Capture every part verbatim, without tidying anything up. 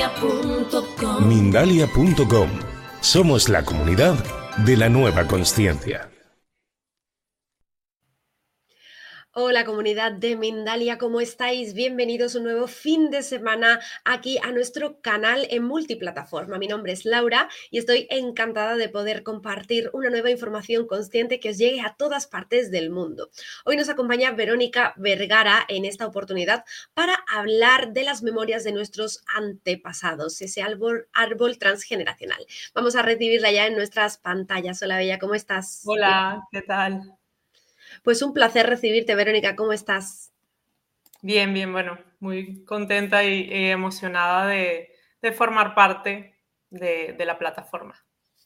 punto com. Mindalia punto com. Somos la comunidad de la nueva consciencia. Hola comunidad de Mindalia, ¿cómo estáis? Bienvenidos un nuevo fin de semana aquí a nuestro canal en multiplataforma. Mi nombre es Laura y estoy encantada de poder compartir una nueva información consciente que os llegue a todas partes del mundo. Hoy nos acompaña Verónica Vergara en esta oportunidad para hablar de las memorias de nuestros antepasados, ese árbol, árbol transgeneracional. Vamos a recibirla ya en nuestras pantallas. Hola Bella, ¿cómo estás? Hola, ¿qué tal? Pues un placer recibirte, Verónica, ¿cómo estás? Bien, bien, bueno, muy contenta y, y emocionada de, de formar parte de, de la plataforma.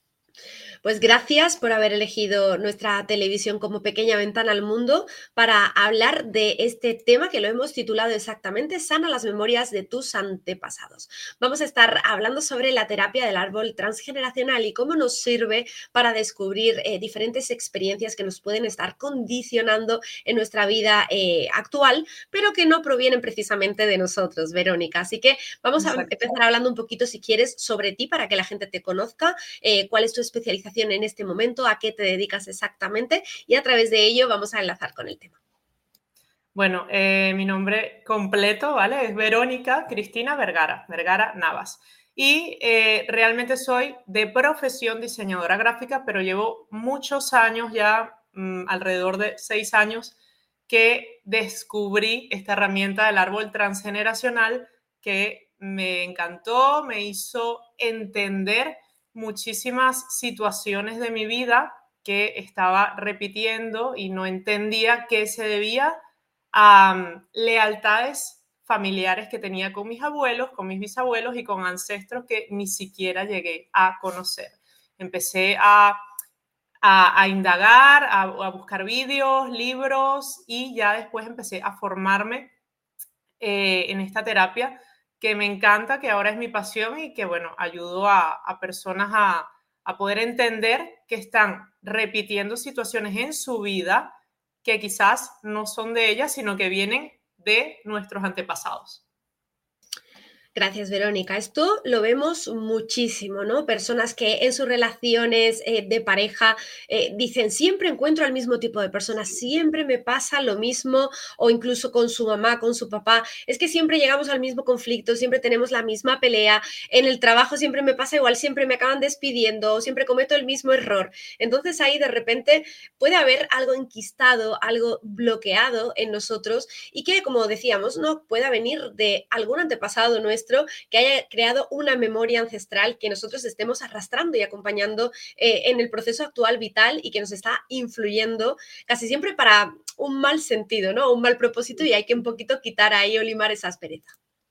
Pues gracias por haber elegido nuestra televisión como pequeña ventana al mundo para hablar de este tema que lo hemos titulado exactamente Sana las memorias de tus antepasados. Vamos a estar hablando sobre la terapia del árbol transgeneracional y cómo nos sirve para descubrir eh, diferentes experiencias que nos pueden estar condicionando en nuestra vida eh, actual, pero que no provienen precisamente de nosotros, Verónica. Así que vamos Exacto. a empezar hablando un poquito, si quieres, sobre ti para que la gente te conozca, eh, cuál es tu especialización en este momento, a qué te dedicas exactamente y a través de ello vamos a enlazar con el tema. Bueno, eh, mi nombre completo, ¿vale? Es Verónica Cristina Vergara, Vergara Navas. Y eh, realmente soy de profesión diseñadora gráfica, pero llevo muchos años ya, mmm, alrededor de seis años, que descubrí esta herramienta del árbol transgeneracional que me encantó, me hizo entender muchísimas situaciones de mi vida que estaba repitiendo y no entendía qué se debía a um, lealtades familiares que tenía con mis abuelos, con mis bisabuelos y con ancestros que ni siquiera llegué a conocer. Empecé a, a, a indagar, a, a buscar vídeos, libros y ya después empecé a formarme eh, en esta terapia que me encanta, que ahora es mi pasión y que, bueno, ayudo a, a personas a, a poder entender que están repitiendo situaciones en su vida que quizás no son de ellas, sino que vienen de nuestros antepasados. Gracias, Verónica. Esto lo vemos muchísimo, ¿no? Personas que en sus relaciones eh, de pareja eh, dicen, siempre encuentro al mismo tipo de personas, siempre me pasa lo mismo, o incluso con su mamá, con su papá, es que siempre llegamos al mismo conflicto, siempre tenemos la misma pelea, en el trabajo siempre me pasa igual, siempre me acaban despidiendo, siempre cometo el mismo error. Entonces ahí de repente puede haber algo enquistado, algo bloqueado en nosotros y que, como decíamos, no pueda venir de algún antepasado nuestro que haya creado una memoria ancestral que nosotros estemos arrastrando y acompañando eh, en el proceso actual vital y que nos está influyendo casi siempre para un mal sentido, ¿no? Un mal propósito y hay que un poquito quitar ahí o limar esa aspereza.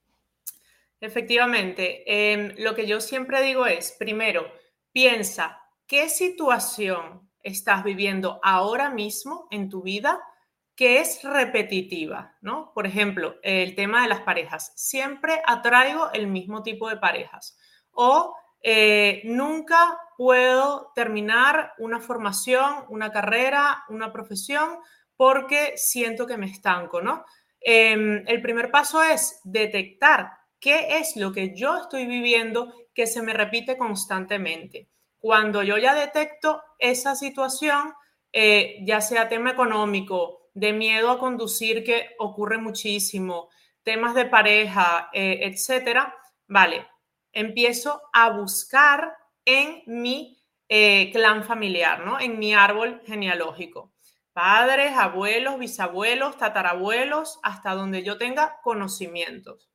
Efectivamente, eh, lo que yo siempre digo es, primero, piensa qué situación estás viviendo ahora mismo en tu vida que es repetitiva, ¿no? Por ejemplo, el tema de las parejas. Siempre atraigo el mismo tipo de parejas. O eh, nunca puedo terminar una formación, una carrera, una profesión porque siento que me estanco, ¿no? Eh, el primer paso es detectar qué es lo que yo estoy viviendo que se me repite constantemente. Cuando yo ya detecto esa situación, eh, ya sea tema económico, de miedo a conducir, que ocurre muchísimo, temas de pareja, eh, etcétera, vale, empiezo a buscar en mi eh, clan familiar, ¿no? En mi árbol genealógico. Padres, abuelos, bisabuelos, tatarabuelos, hasta donde yo tenga conocimientos.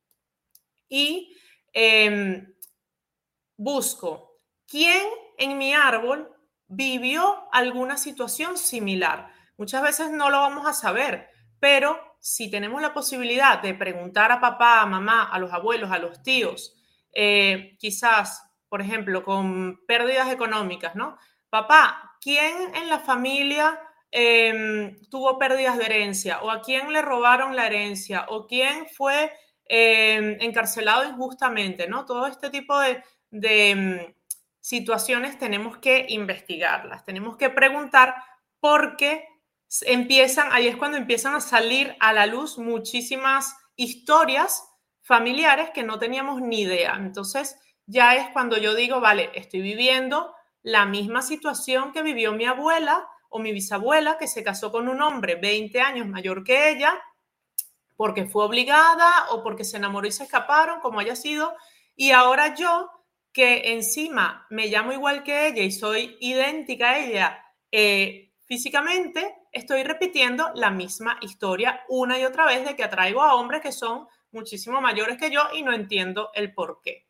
Y eh, busco quién en mi árbol vivió alguna situación similar. Muchas veces no lo vamos a saber, pero si tenemos la posibilidad de preguntar a papá, a mamá, a los abuelos, a los tíos, eh, quizás, por ejemplo, con pérdidas económicas, ¿no? Papá, ¿quién en la familia eh, tuvo pérdidas de herencia? ¿O a quién le robaron la herencia? ¿O quién fue eh, encarcelado injustamente? ¿No? Todo este tipo de, de situaciones tenemos que investigarlas, tenemos que preguntar porque empiezan, ahí es cuando empiezan a salir a la luz muchísimas historias familiares que no teníamos ni idea. Entonces, ya es cuando yo digo, vale, estoy viviendo la misma situación que vivió mi abuela o mi bisabuela, que se casó con un hombre veinte años mayor que ella, porque fue obligada o porque se enamoró y se escaparon, como haya sido, y ahora yo, que encima me llamo igual que ella y soy idéntica a ella eh, físicamente, estoy repitiendo la misma historia una y otra vez de que atraigo a hombres que son muchísimo mayores que yo y no entiendo el por qué.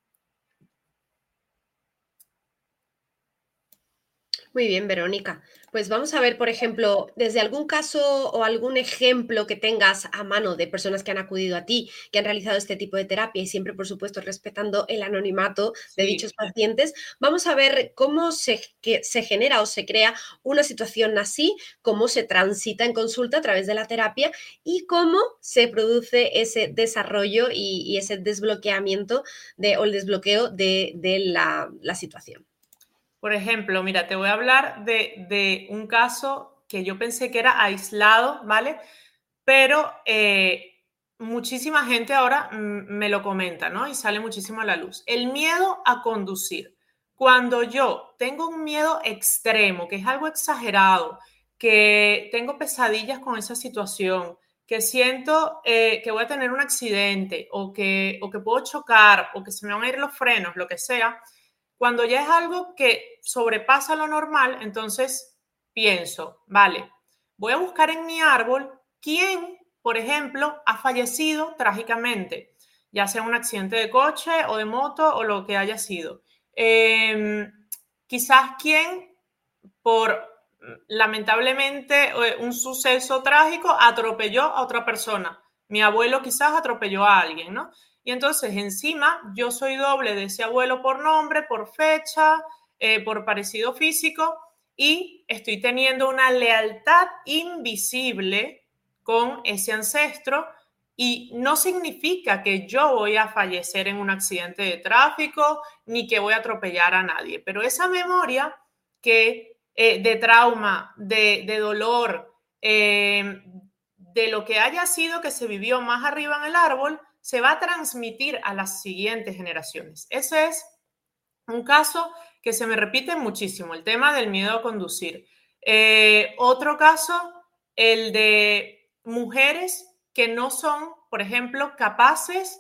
Muy bien, Verónica. Pues vamos a ver, por ejemplo, desde algún caso o algún ejemplo que tengas a mano de personas que han acudido a ti, que han realizado este tipo de terapia y siempre, por supuesto, respetando el anonimato de Sí. dichos pacientes. Vamos a ver cómo se, que, se genera o se crea una situación así, cómo se transita en consulta a través de la terapia y cómo se produce ese desarrollo y, y ese desbloqueamiento de, o el desbloqueo de, de la, la situación. Por ejemplo, mira, te voy a hablar de, de un caso que yo pensé que era aislado, ¿vale? Pero eh, muchísima gente ahora me lo comenta, ¿no? Y sale muchísimo a la luz. El miedo a conducir. Cuando yo tengo un miedo extremo, que es algo exagerado, que tengo pesadillas con esa situación, que siento eh, que voy a tener un accidente o que, o que puedo chocar o que se me van a ir los frenos, lo que sea, cuando ya es algo que sobrepasa lo normal, entonces pienso, vale, voy a buscar en mi árbol quién, por ejemplo, ha fallecido trágicamente, ya sea un accidente de coche o de moto o lo que haya sido. Eh, quizás quién, por lamentablemente un suceso trágico, atropelló a otra persona. Mi abuelo quizás atropelló a alguien, ¿no? Y entonces encima yo soy doble de ese abuelo por nombre, por fecha, eh, por parecido físico y estoy teniendo una lealtad invisible con ese ancestro y no significa que yo voy a fallecer en un accidente de tráfico ni que voy a atropellar a nadie, pero esa memoria que, eh, de trauma, de, de dolor, eh, de lo que haya sido que se vivió más arriba en el árbol, se va a transmitir a las siguientes generaciones. Ese es un caso que se me repite muchísimo, el tema del miedo a conducir. Eh, otro caso, el de mujeres que no son, por ejemplo, capaces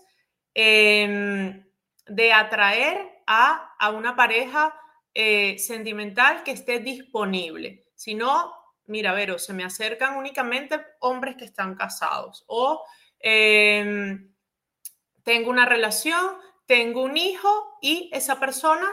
eh, de atraer a, a una pareja eh, sentimental que esté disponible. Si no, mira, Vero, se me acercan únicamente hombres que están casados o eh, tengo una relación, tengo un hijo y esa persona,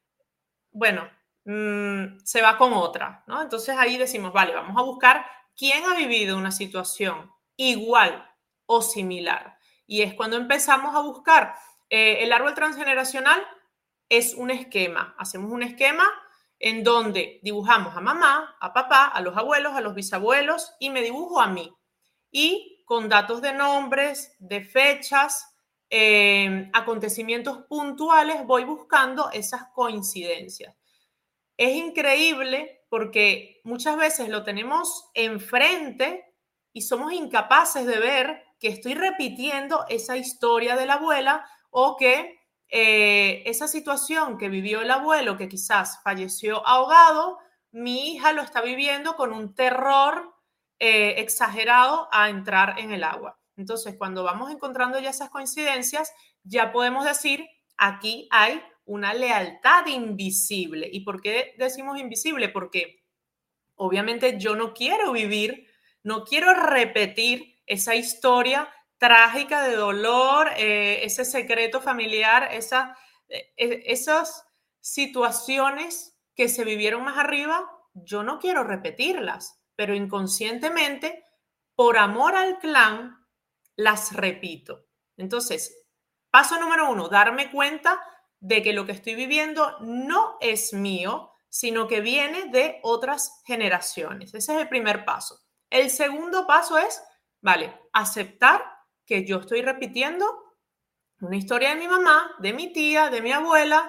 bueno, mmm, se va con otra, ¿no? Entonces ahí decimos, vale, vamos a buscar quién ha vivido una situación igual o similar. Y es cuando empezamos a buscar eh, el árbol transgeneracional, es un esquema. Hacemos un esquema en donde dibujamos a mamá, a papá, a los abuelos, a los bisabuelos y me dibujo a mí. Y con datos de nombres, de fechas, eh, acontecimientos puntuales, voy buscando esas coincidencias. Es increíble porque muchas veces lo tenemos enfrente y somos incapaces de ver que estoy repitiendo esa historia de la abuela o que eh, esa situación que vivió el abuelo, que quizás falleció ahogado, mi hija lo está viviendo con un terror eh, exagerado a entrar en el agua. Entonces, cuando vamos encontrando ya esas coincidencias, ya podemos decir, aquí hay una lealtad invisible. ¿Y por qué decimos invisible? Porque obviamente yo no quiero vivir, no quiero repetir esa historia trágica de dolor, eh, ese secreto familiar, esa, eh, esas situaciones que se vivieron más arriba, yo no quiero repetirlas, pero inconscientemente, por amor al clan, las repito. Entonces, paso número uno, darme cuenta de que lo que estoy viviendo no es mío, sino que viene de otras generaciones. Ese es el primer paso. El segundo paso es, vale, aceptar que yo estoy repitiendo una historia de mi mamá, de mi tía, de mi abuela,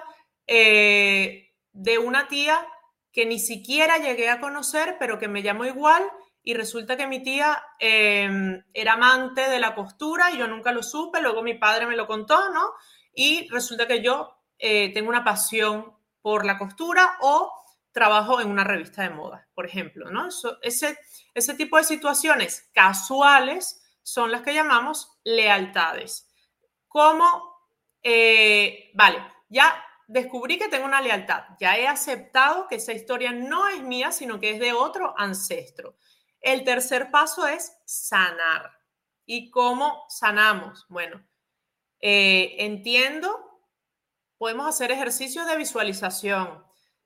eh, de una tía que ni siquiera llegué a conocer, pero que me llamo igual y resulta que mi tía eh, era amante de la costura y yo nunca lo supe, luego mi padre me lo contó, ¿no? Y resulta que yo eh, tengo una pasión por la costura o trabajo en una revista de moda, por ejemplo, ¿no? Eso, ese, ese tipo de situaciones casuales son las que llamamos lealtades. ¿Cómo? Eh, vale, ya descubrí que tengo una lealtad, ya he aceptado que esa historia no es mía, sino que es de otro ancestro. El tercer paso es sanar. ¿Y cómo sanamos? Bueno, eh, entiendo, podemos hacer ejercicios de visualización.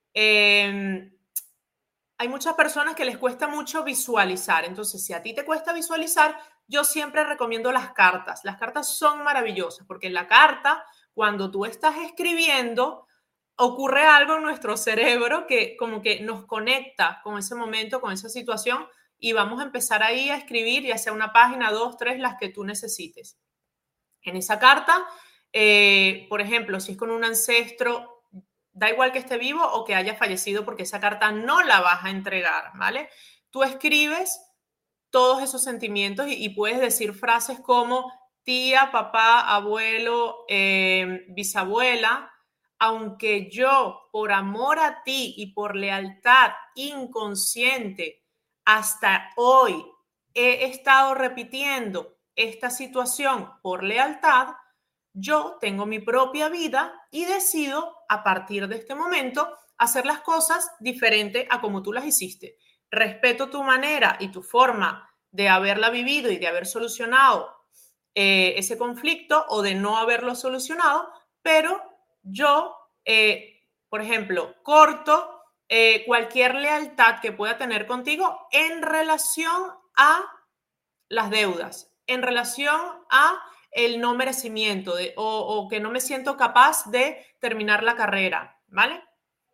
Eh, hay muchas personas que les cuesta mucho visualizar, entonces si a ti te cuesta visualizar, yo siempre recomiendo las cartas. Las cartas son maravillosas porque en la carta, cuando tú estás escribiendo, ocurre algo en nuestro cerebro que como que nos conecta con ese momento, con esa situación y vamos a empezar ahí a escribir, ya sea una página, dos, tres, las que tú necesites. En esa carta, eh, por ejemplo, si es con un ancestro, da igual que esté vivo o que haya fallecido porque esa carta no la vas a entregar, ¿vale? Tú escribes todos esos sentimientos y, y puedes decir frases como tía, papá, abuelo, eh, bisabuela, aunque yo por amor a ti y por lealtad inconsciente hasta hoy he estado repitiendo esta situación por lealtad, yo tengo mi propia vida y decido a partir de este momento hacer las cosas diferente a como tú las hiciste. Respeto tu manera y tu forma de haberla vivido y de haber solucionado eh, ese conflicto o de no haberlo solucionado, pero yo, eh, por ejemplo, corto eh, cualquier lealtad que pueda tener contigo en relación a las deudas, en relación a el no merecimiento de, o, o que no me siento capaz de terminar la carrera, ¿vale?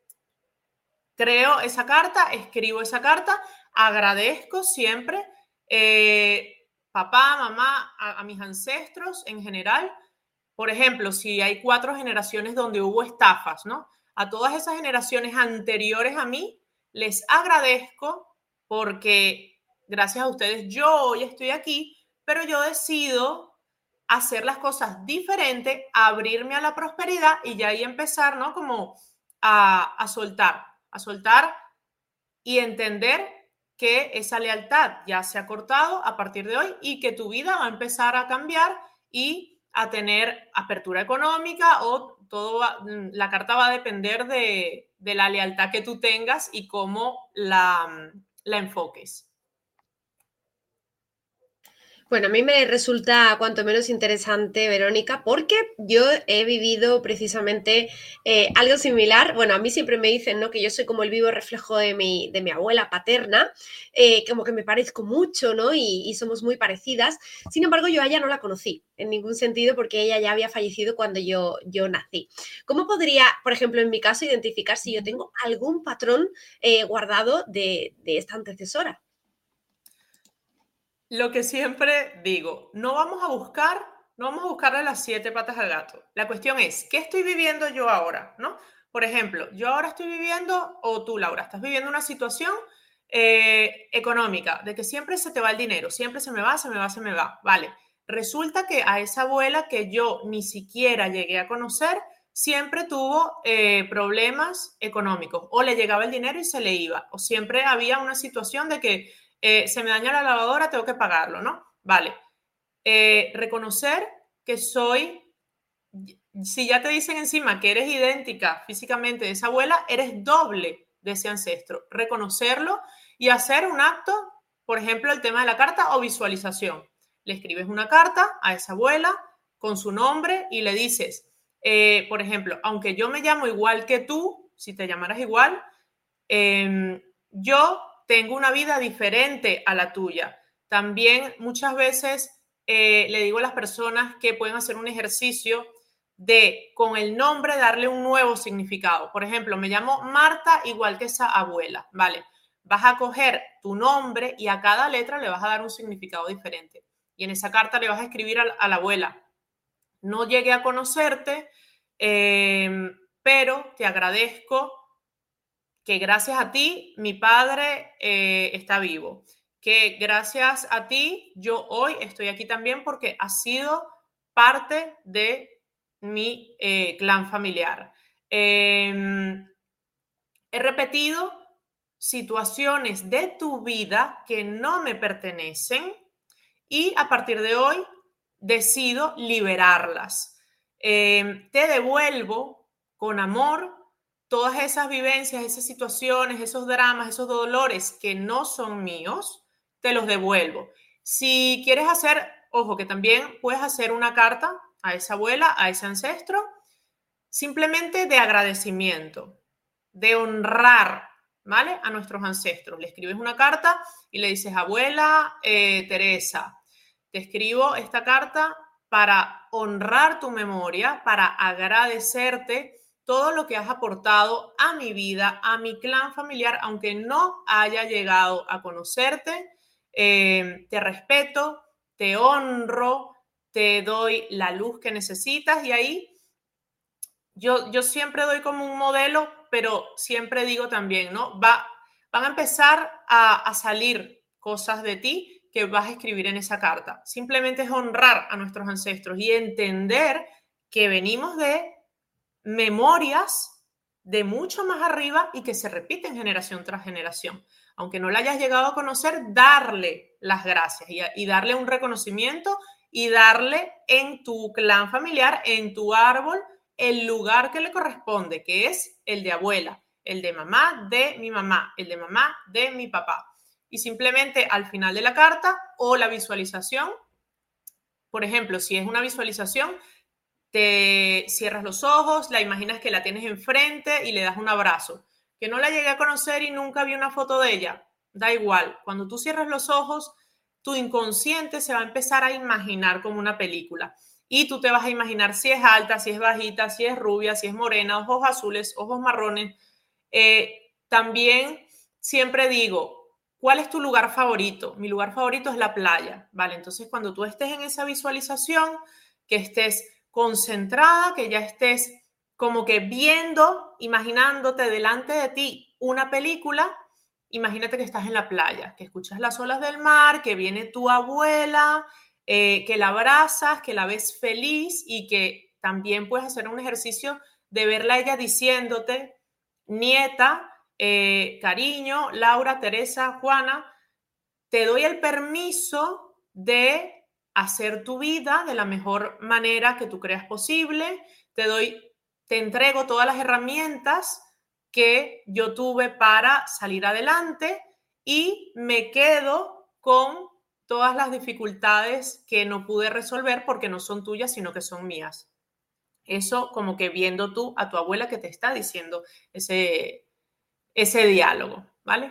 Creo esa carta, escribo esa carta, agradezco siempre eh, papá, mamá, a, a mis ancestros en general. Por ejemplo, si hay cuatro generaciones donde hubo estafas, ¿no? A todas esas generaciones anteriores a mí, les agradezco porque gracias a ustedes yo hoy estoy aquí, pero yo decido hacer las cosas diferentes, abrirme a la prosperidad y ya ahí empezar, ¿no? Como a, a soltar, a soltar y entender que esa lealtad ya se ha cortado a partir de hoy y que tu vida va a empezar a cambiar y a tener apertura económica o todo va, la carta va a depender de, de la lealtad que tú tengas y cómo la, la enfoques. Bueno, a mí me resulta cuanto menos interesante, Verónica, porque yo he vivido precisamente eh, algo similar. Bueno, a mí siempre me dicen, ¿no?, que yo soy como el vivo reflejo de mi, de mi abuela paterna, eh, como que me parezco mucho, ¿no? Y, y somos muy parecidas. Sin embargo, yo a ella no la conocí en ningún sentido porque ella ya había fallecido cuando yo, yo nací. ¿Cómo podría, por ejemplo, en mi caso, identificar si yo tengo algún patrón eh, guardado de, de esta antecesora? Lo que siempre digo, no vamos a buscar, no vamos a buscarle las siete patas al gato. La cuestión es, ¿qué estoy viviendo yo ahora? ¿No? Por ejemplo, yo ahora estoy viviendo, o tú, Laura, estás viviendo una situación eh, económica, de que siempre se te va el dinero, siempre se me va, se me va, se me va. Vale, resulta que a esa abuela que yo ni siquiera llegué a conocer, siempre tuvo eh, problemas económicos, o le llegaba el dinero y se le iba, o siempre había una situación de que Eh, se me daña la lavadora, tengo que pagarlo, ¿no? Vale. Eh, reconocer que soy, si ya te dicen encima que eres idéntica físicamente de esa abuela, eres doble de ese ancestro. Reconocerlo y hacer un acto, por ejemplo, el tema de la carta o visualización. Le escribes una carta a esa abuela con su nombre y le dices, eh, por ejemplo, aunque yo me llamo igual que tú, si te llamaras igual, eh, yo tengo una vida diferente a la tuya. También muchas veces eh, le digo a las personas que pueden hacer un ejercicio de con el nombre darle un nuevo significado. Por ejemplo, me llamo Marta igual que esa abuela, ¿vale? Vas a coger tu nombre y a cada letra le vas a dar un significado diferente. Y en esa carta le vas a escribir a la, a la abuela, no llegué a conocerte, eh, pero te agradezco que gracias a ti mi padre eh, está vivo. que gracias a ti yo hoy estoy aquí también porque has sido parte de mi eh, clan familiar. Eh, he repetido situaciones de tu vida que no me pertenecen y a partir de hoy decido liberarlas. Eh, te devuelvo con amor todas esas vivencias, esas situaciones, esos dramas, esos dolores que no son míos, te los devuelvo. Si quieres hacer, ojo, que también puedes hacer una carta a esa abuela, a ese ancestro, simplemente de agradecimiento, de honrar, ¿vale? A nuestros ancestros. Le escribes una carta y le dices, abuela eh, Teresa, te escribo esta carta para honrar tu memoria, para agradecerte todo lo que has aportado a mi vida, a mi clan familiar, aunque no haya llegado a conocerte. Eh, te respeto, te honro, te doy la luz que necesitas y ahí yo, yo siempre doy como un modelo, pero siempre digo también, ¿no? Va, van a empezar a, a salir cosas de ti que vas a escribir en esa carta. Simplemente es honrar a nuestros ancestros y entender que venimos de memorias de mucho más arriba y que se repiten generación tras generación. Aunque no la hayas llegado a conocer, darle las gracias y, y darle un reconocimiento y darle en tu clan familiar, en tu árbol, el lugar que le corresponde, que es el de abuela, el de mamá de mi mamá, el de mamá de mi papá. Y simplemente al final de la carta o la visualización, por ejemplo, si es una visualización, te cierras los ojos, la imaginas que la tienes enfrente y le das un abrazo. Que no la llegué a conocer y nunca vi una foto de ella, da igual. Cuando tú cierras los ojos, tu inconsciente se va a empezar a imaginar como una película. Y tú te vas a imaginar si es alta, si es bajita, si es rubia, si es morena, ojos azules, ojos marrones. Eh, también siempre digo, ¿cuál es tu lugar favorito? Mi lugar favorito es la playa, ¿vale? Entonces, cuando tú estés en esa visualización, que estés concentrada, que ya estés como que viendo, imaginándote delante de ti una película, imagínate que estás en la playa, que escuchas las olas del mar, que viene tu abuela, eh, que la abrazas, que la ves feliz y que también puedes hacer un ejercicio de verla a ella diciéndote, nieta, eh, cariño, Laura, Teresa, Juana, te doy el permiso de hacer tu vida de la mejor manera que tú creas posible, te doy, te entrego todas las herramientas que yo tuve para salir adelante y me quedo con todas las dificultades que no pude resolver porque no son tuyas, sino que son mías. Eso como que viendo tú a tu abuela que te está diciendo ese, ese diálogo, ¿vale?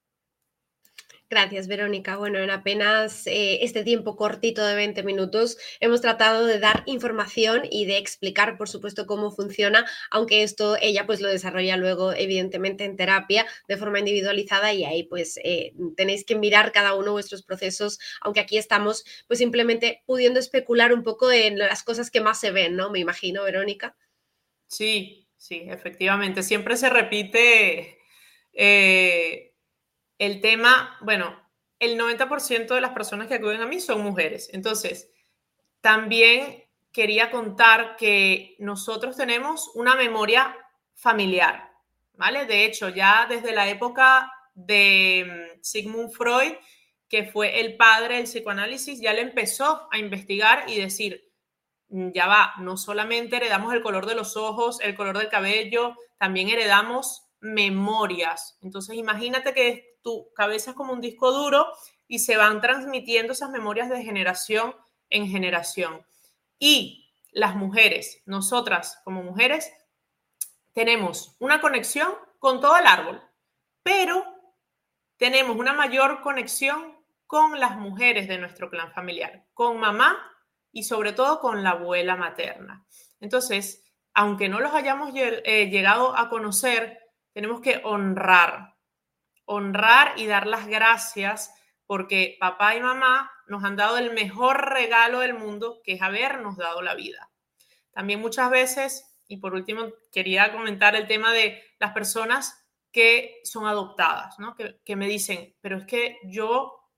Gracias, Verónica. Bueno, en apenas eh, este tiempo cortito de veinte minutos hemos tratado de dar información y de explicar, por supuesto, cómo funciona, aunque esto ella pues lo desarrolla luego, evidentemente, en terapia de forma individualizada y ahí pues eh, tenéis que mirar cada uno vuestros procesos, aunque aquí estamos pues simplemente pudiendo especular un poco en las cosas que más se ven, ¿no? Me imagino, Verónica. Sí, sí, efectivamente. Siempre se repite... Eh, el tema, bueno, el noventa por ciento de las personas que acuden a mí son mujeres. Entonces, también quería contar que nosotros tenemos una memoria familiar, ¿vale? De hecho, ya desde la época de Sigmund Freud, que fue el padre del psicoanálisis, ya le empezó a investigar y decir, ya va, no solamente heredamos el color de los ojos, el color del cabello, también heredamos memorias. Entonces, imagínate que tu cabeza es como un disco duro y se van transmitiendo esas memorias de generación en generación. Y las mujeres, nosotras como mujeres, tenemos una conexión con todo el árbol, pero tenemos una mayor conexión con las mujeres de nuestro clan familiar, con mamá y sobre todo con la abuela materna. Entonces, aunque no los hayamos eh, llegado a conocer, tenemos que honrar, honrar y dar las gracias porque papá y mamá nos han dado el mejor regalo del mundo, que es habernos dado la vida. También muchas veces, y por último quería comentar el tema de las personas que son adoptadas, ¿no? Que, que me dicen, pero es que yo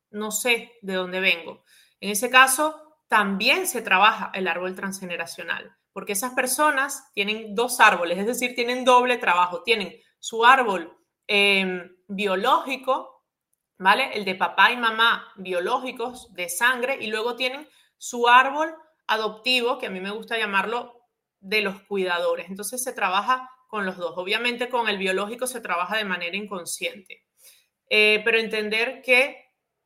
no sé de dónde vengo. En ese caso, también se trabaja el árbol transgeneracional, porque esas personas tienen dos árboles, es decir, tienen doble trabajo. Tienen su árbol eh, biológico, ¿vale? El de papá y mamá biológicos de sangre, y luego tienen su árbol adoptivo, que a mí me gusta llamarlo de los cuidadores. Entonces se trabaja con los dos. Obviamente con el biológico se trabaja de manera inconsciente. Eh, pero entender que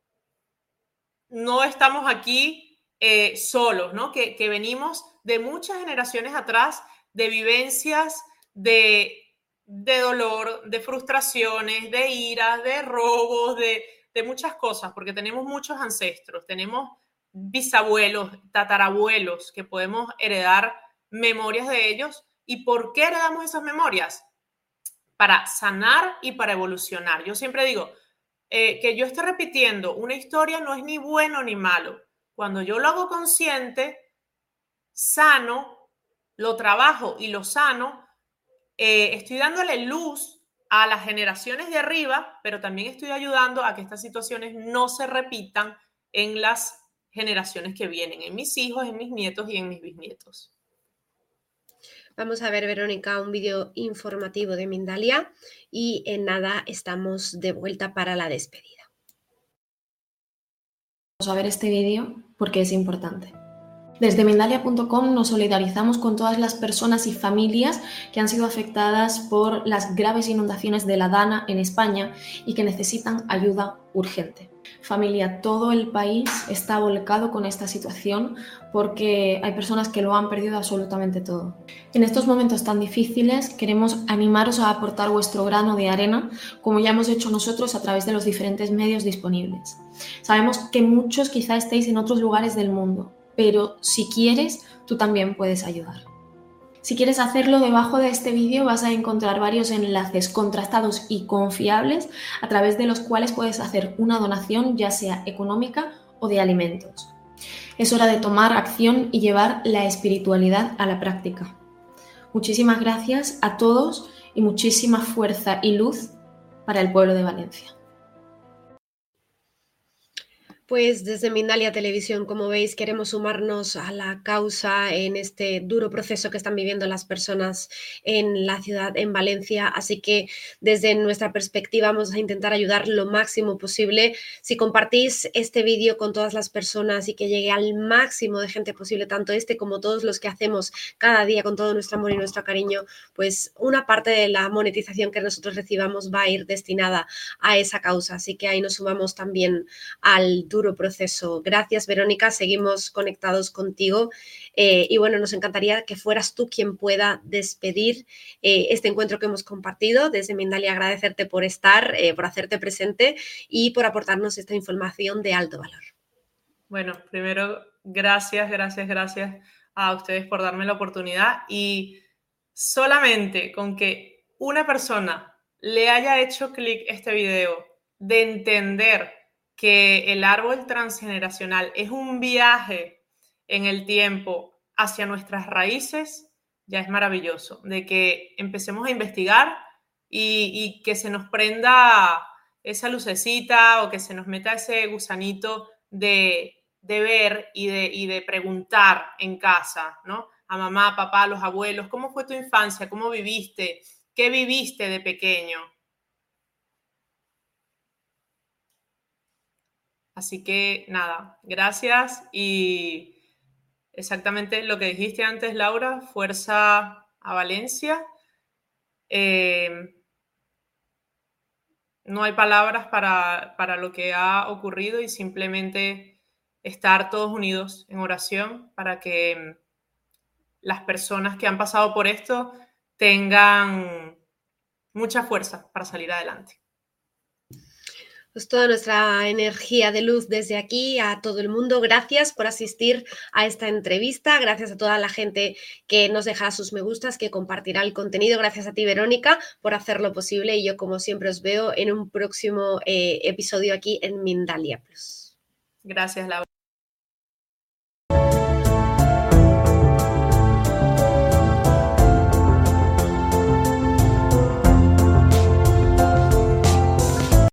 no estamos aquí eh, solos, ¿no? Que, que venimos de muchas generaciones atrás, de vivencias, de, de dolor, de frustraciones, de ira, de robos, de, de muchas cosas, porque tenemos muchos ancestros, tenemos bisabuelos, tatarabuelos, que podemos heredar memorias de ellos. ¿Y por qué heredamos esas memorias? Para sanar y para evolucionar. Yo siempre digo, eh, que yo esté repitiendo una historia no es ni bueno ni malo. Cuando yo lo hago consciente, sano, lo trabajo y lo sano, eh, estoy dándole luz a las generaciones de arriba, pero también estoy ayudando a que estas situaciones no se repitan en las generaciones que vienen, en mis hijos, en mis nietos y en mis bisnietos. Vamos a ver, Verónica, un vídeo informativo de Mindalia y en nada estamos de vuelta para la despedida. Vamos a ver este vídeo porque es importante. Desde Mindalia punto com nos solidarizamos con todas las personas y familias que han sido afectadas por las graves inundaciones de la Dana en España y que necesitan ayuda urgente. Familia, todo el país está volcado con esta situación porque hay personas que lo han perdido absolutamente todo. En estos momentos tan difíciles queremos animaros a aportar vuestro grano de arena, como ya hemos hecho nosotros a través de los diferentes medios disponibles. Sabemos que muchos quizá estéis en otros lugares del mundo, pero si quieres, tú también puedes ayudar. Si quieres hacerlo, debajo de este vídeo vas a encontrar varios enlaces contrastados y confiables a través de los cuales puedes hacer una donación, ya sea económica o de alimentos. Es hora de tomar acción y llevar la espiritualidad a la práctica. Muchísimas gracias a todos y muchísima fuerza y luz para el pueblo de Valencia. Pues desde Mindalia Televisión, como veis, queremos sumarnos a la causa en este duro proceso que están viviendo las personas en la ciudad, en Valencia. Así que desde nuestra perspectiva vamos a intentar ayudar lo máximo posible. Si compartís este vídeo con todas las personas y que llegue al máximo de gente posible, tanto este como todos los que hacemos cada día con todo nuestro amor y nuestro cariño, pues una parte de la monetización que nosotros recibamos va a ir destinada a esa causa. Así que ahí nos sumamos también al duro proceso. Gracias, Verónica, seguimos conectados contigo eh, y bueno, nos encantaría que fueras tú quien pueda despedir eh, este encuentro que hemos compartido. Desde Mindalia agradecerte por estar, eh, por hacerte presente y por aportarnos esta información de alto valor. Bueno, primero, gracias, gracias, gracias a ustedes por darme la oportunidad, y solamente con que una persona le haya hecho clic este video de entender que el árbol transgeneracional es un viaje en el tiempo hacia nuestras raíces, ya es maravilloso. De que empecemos a investigar y, y que se nos prenda esa lucecita o que se nos meta ese gusanito de, de ver y de, y de preguntar en casa, ¿no? A mamá, papá, a los abuelos, ¿cómo fue tu infancia? ¿Cómo viviste? ¿Qué viviste de pequeño? Así que nada, gracias, y exactamente lo que dijiste antes, Laura, fuerza a Valencia. Eh, no hay palabras para, para lo que ha ocurrido, y simplemente estar todos unidos en oración para que las personas que han pasado por esto tengan mucha fuerza para salir adelante. Pues toda nuestra energía de luz desde aquí a todo el mundo. Gracias por asistir a esta entrevista. Gracias a toda la gente que nos dejará sus me gustas, que compartirá el contenido. Gracias a ti, Verónica, por hacerlo posible. Y yo, como siempre, os veo en un próximo eh, episodio aquí en Mindalia Plus. Gracias, Laura.